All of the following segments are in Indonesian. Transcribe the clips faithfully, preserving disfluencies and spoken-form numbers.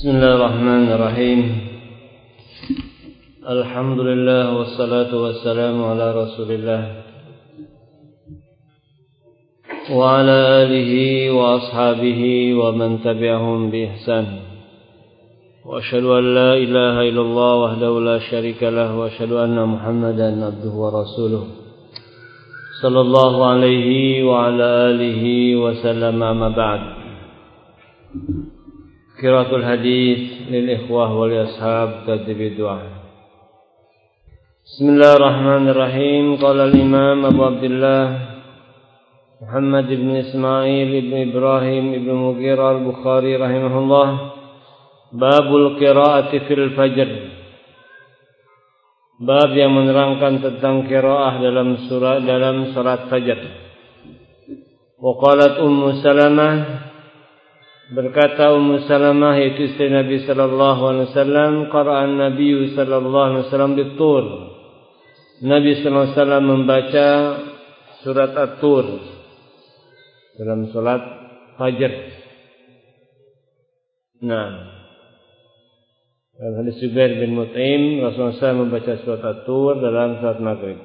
Bismillahirrahmanirrahim. Alhamdulillah wassalatu wassalamu ala Rasulillah wa ala alihi wa ashabihi wa man tabi'ahum bi ihsan. Wa asyhadu an la ilaha illallah wahdahu la syarika lah wa asyhadu anna Muhammadan abduhu wa rasuluh sallallahu alaihi wa ala alihi wa sallam, amma ba'd. Qiraatul hadis lil ikhwah wal ashab tadbir doa. Bismillahirrahmanirrahim. Qala al-Imam Abu Abdullah Muhammad ibn Ismail ibn Ibrahim ibn Mughirah al-Bukhari rahimahullah, babul qiraati fil fajr. Bab yang menerangkan tentang qiraah dalam surah dalam salat fajar. Wa qalat Ummu Salamah, berkata Ummu Salamah yaitu istri Nabi sallallahu alaihi wasallam, qara'an Nabi sallallahu alaihi wasallam bit-Tur. Nabi sallallahu alaihi wasallam membaca surat At-Tur dalam salat fajar. Nah, dalam hadis Jubair bin Mut'im, Rasulullah sallallahu alaihi wasallam membaca surat At-Tur dalam salat maghrib.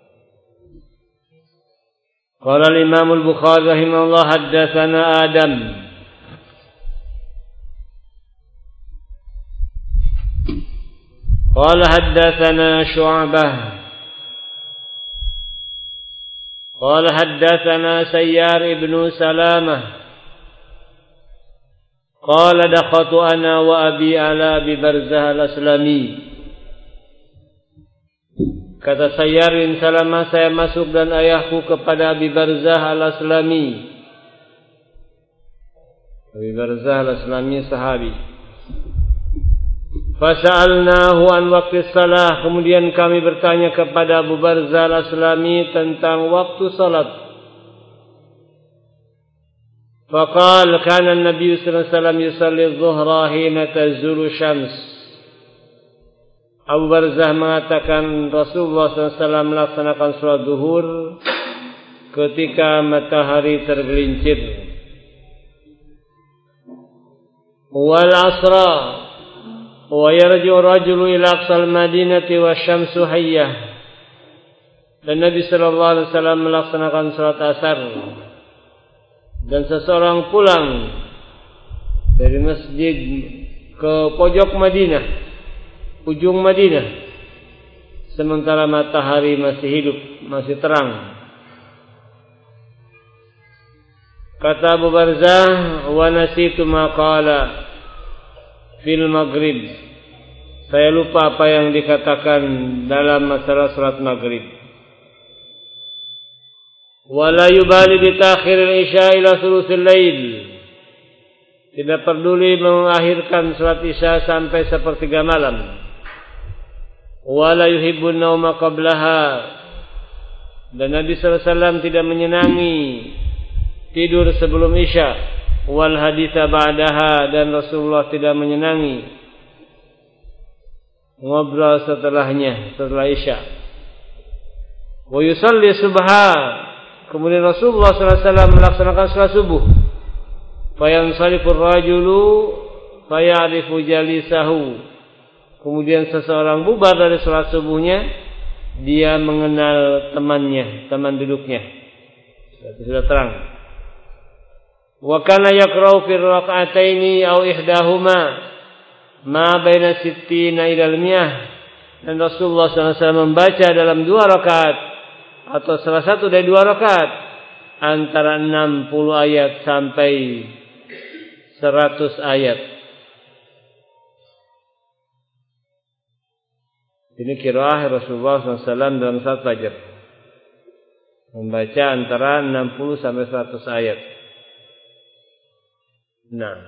Qala al-Imam al-Bukhari rahimahullah, haddatsana Adam قال حدثنا شعبة قال حدثنا سيار بن سلامة قال دخلت أنا وأبي على أبي برزة الأسلمي. Kata Sayyar bin Salamah, saya masuk dan ayahku kepada Abi Barzah al-Aslami. Abi Barzah al-Aslami sahabi. Fasa'alnahu an waqti salah, kemudian kami bertanya kepada Abu Barzah al-Aslami tentang waktu salat. Faqala kana an-nabiy sallallahu alaihi wasallam yusalli adh-dhuhra hina tazulu syams. Abu Barzah mengatakan Rasulullah sallallahu alaihi wasallam melaksanakan salat zuhur ketika matahari tergelincir. Wal asra wa yarji'u rajulu ila aqsal madinati wasyamsu hayyah. Dan Nabi sallallahu alaihi wasallam melaksanakan salat asar dan seseorang pulang dari masjid ke pojok Madinah, ujung Madinah, sementara matahari masih hidup, masih terang. Kata Abu Barzah, wa nasitu ma qala fil maghrib, saya lupa apa yang dikatakan dalam masalah salat maghrib. Wala yubali bi ta'khir al-isya ila thuluthil lail, tidak peduli mengakhirkan salat isya sampai sepertiga malam. Wala yuhibbun nauma qablaha, dan Nabi sallallahu alaihi wasallam tidak menyenangi tidur sebelum isya. Wal haditha ba'daha, dan Rasulullah tidak menyenangi ngobrol setelahnya, setelah isya. Wa yusalli subha, kemudian Rasulullah sallallahu alaihi wasallam melaksanakan salat subuh. Fa yansarifur rajulu fa ya'rifu jalisahu, kemudian seseorang bubar dari salat subuhnya, dia mengenal temannya, teman duduknya. Sudah terang. Wa kana yaqra'u fi rak'ataini aw ihdahuma ma baina sittina ila al-mi'ah, dan Rasulullah sallallahu alaihi wasallam membaca dalam dua rakaat atau salah satu dari dua rakaat antara enam puluh ayat sampai seratus ayat. Ini qiraah Rasulullah sallallahu alaihi wasallam dalam salat fajar, membaca antara enam puluh sampai seratus ayat. Nah,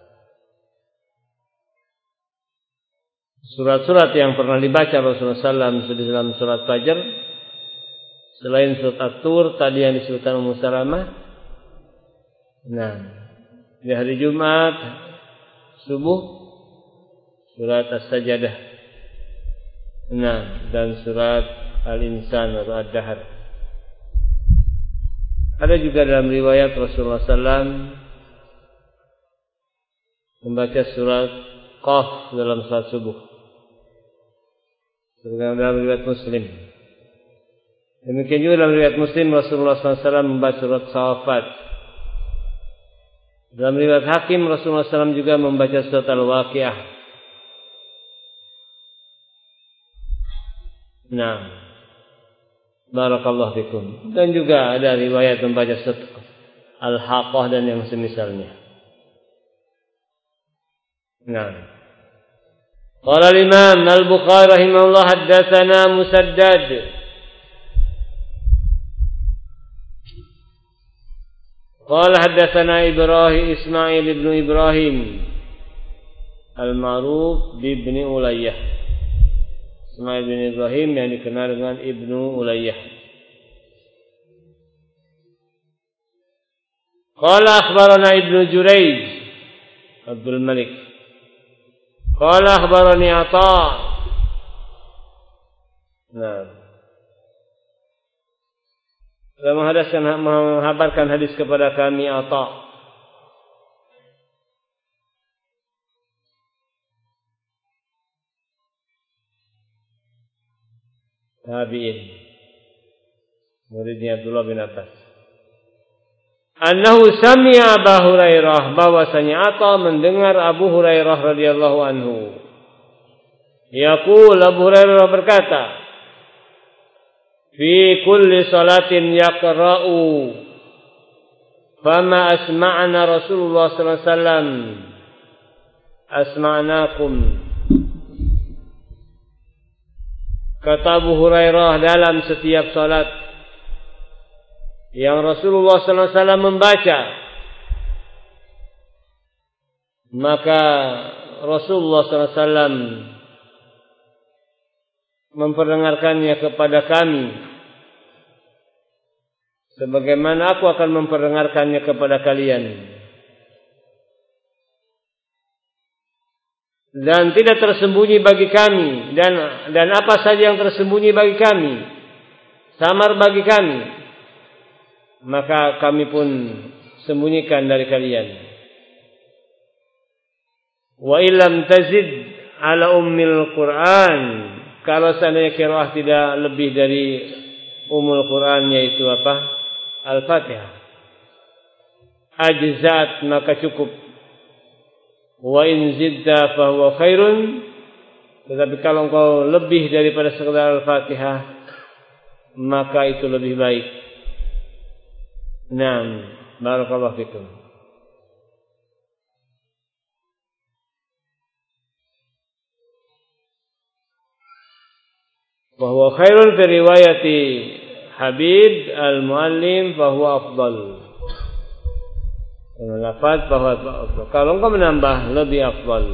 surat-surat yang pernah dibaca Rasulullah sallallahu alaihi wasallam dalam surat fajar, selain surat At-Tur tadi yang disebutkan Ummu Salamah. Nah, di hari Jumat subuh surat As-Sajdah. Nah, dan surat Al-Insan atau Ad-Dahr. Ada juga dalam riwayat Rasulullah sallallahu alaihi wasallam membaca surat qaf dalam salat subuh. Sebagaimana dalam riwayat Muslim. Demikian juga dalam riwayat Muslim Rasulullah sallallahu alaihi wasallam membaca surat Shafat. Dalam riwayat Hakim Rasulullah sallallahu alaihi wasallam juga membaca surat Al-Waqiah. Nah, barakallahu fikum. Dan juga ada riwayat membaca surat Al-Haqqah dan yang semisalnya. Nah, qala al-Imam Al-Bukhari rahimahullah haddatsana Musaddad qala haddatsana Ibrahim Ismail ibn Ibrahim al-ma'ruf bi ibn Ulayyah. Ismail bin Ibrahim yang dikenal dengan Ibnu Ulayyah. Qala akhbarana Ibnu Jurayj Abdul Malik. Qala akhbarani Atha. Nah. Telah menghadaskan menghabarkan hadis kepada kami Atha. Tabi'in. Muridnya Abdullah bin Abbas. Annahu sami'a Abu Hurairah, bahwasanya Atha mendengar Abu Hurairah radhiyallahu anhu. Yaqul, Abu Hurairah berkata, fi kulli salatin yaqra'u fama asma'na Rasulullah sallallahu alaihi wasallam asma'nakum. Kata Abu Hurairah, dalam setiap salat yang Rasulullah sallallahu alaihi wasallam membaca, maka Rasulullah sallallahu alaihi wasallam memperdengarkannya kepada kami sebagaimana aku akan memperdengarkannya kepada kalian. Dan tidak tersembunyi bagi kami, dan dan apa saja yang tersembunyi bagi kami, samar bagi kami, maka kami pun sembunyikan dari kalian. Wa illam tazid ala ummil Quran, kalau seandainya qiraah tidak lebih dari ummul Quran, yaitu apa? Al-Fatihah. Ajzat, maka cukup. Wa in zidda fa huwa khairun, tetapi kalau engkau lebih daripada sekedar Al-Fatihah, maka itu lebih baik. Naam, barakallahu fikum. Wa huwa khairun fi riwayati Habib al-Muallim fa huwa afdal. Lafaz bahwa kalau engkau menambah lebih afdal.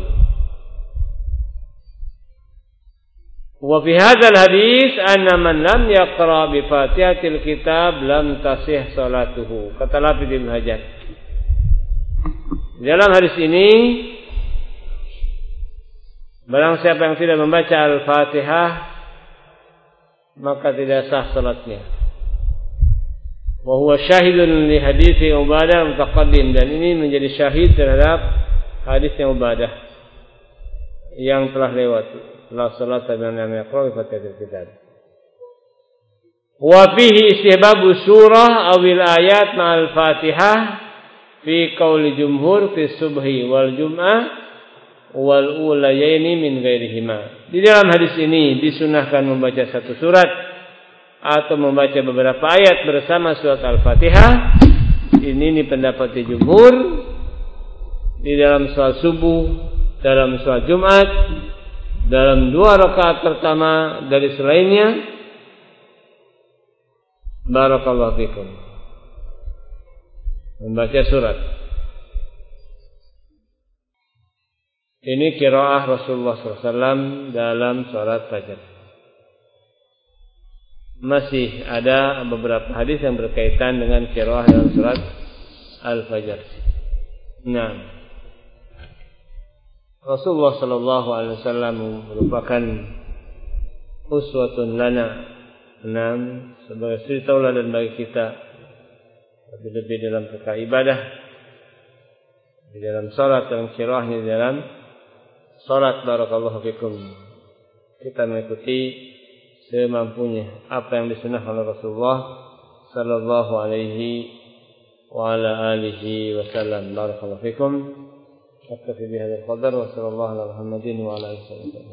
Wa fi hadzal hadis anna man lam yaqra bi Fatihatil kitab lam tasih salatuhu. Kata Hafidz Ibnu Hajar. Dalam hadis ini, barang siapa yang tidak membaca Al-Fatihah, maka tidak sah salatnya. Wa huwa syahidun li hadithi Ubadah mutaqaddim, dan ini menjadi syahid terhadap hadisnya Ubadah yang telah lewat. La salata liman lam yaqra bi Fatihatil kitab. Wa fihi istihbabu surah awil ayat ma'al Fatihah fi qauli jumhur fi subhi wal jum'ah wal ulayaini min ghairihima. Di dalam hadis ini disunahkan membaca satu surat atau membaca beberapa ayat bersama surat Al-Fatihah. Ini ini pendapat jumhur di dalam salat subuh, dalam salat Jumat, dalam dua rakaat pertama dari selainnya. Barakallahu fikum. Membaca surat. Ini qiraah Rasulullah sallallahu alaihi wasallam dalam salat fajar. Masih ada beberapa hadis yang berkaitan dengan qiraah dalam surat Al-Fajr. Nah, Rasulullah sallallahu alaihi wasallam merupakan uswatun lana, enam sebagai suri tauladan bagi kita, lebih-lebih dalam perkara ibadah, di dalam salat, dalam qiraahnya, di dalam salat barakallahu fikum. Kita mengikuti semampunya apa yang disunahkan oleh Rasulullah sallallahu alaihi wa ala alihi wasallam. Barakallahu fikum. Aktafi bihadzal qadar wa sallallahu ala Muhammadin wa ala alihi wasallam.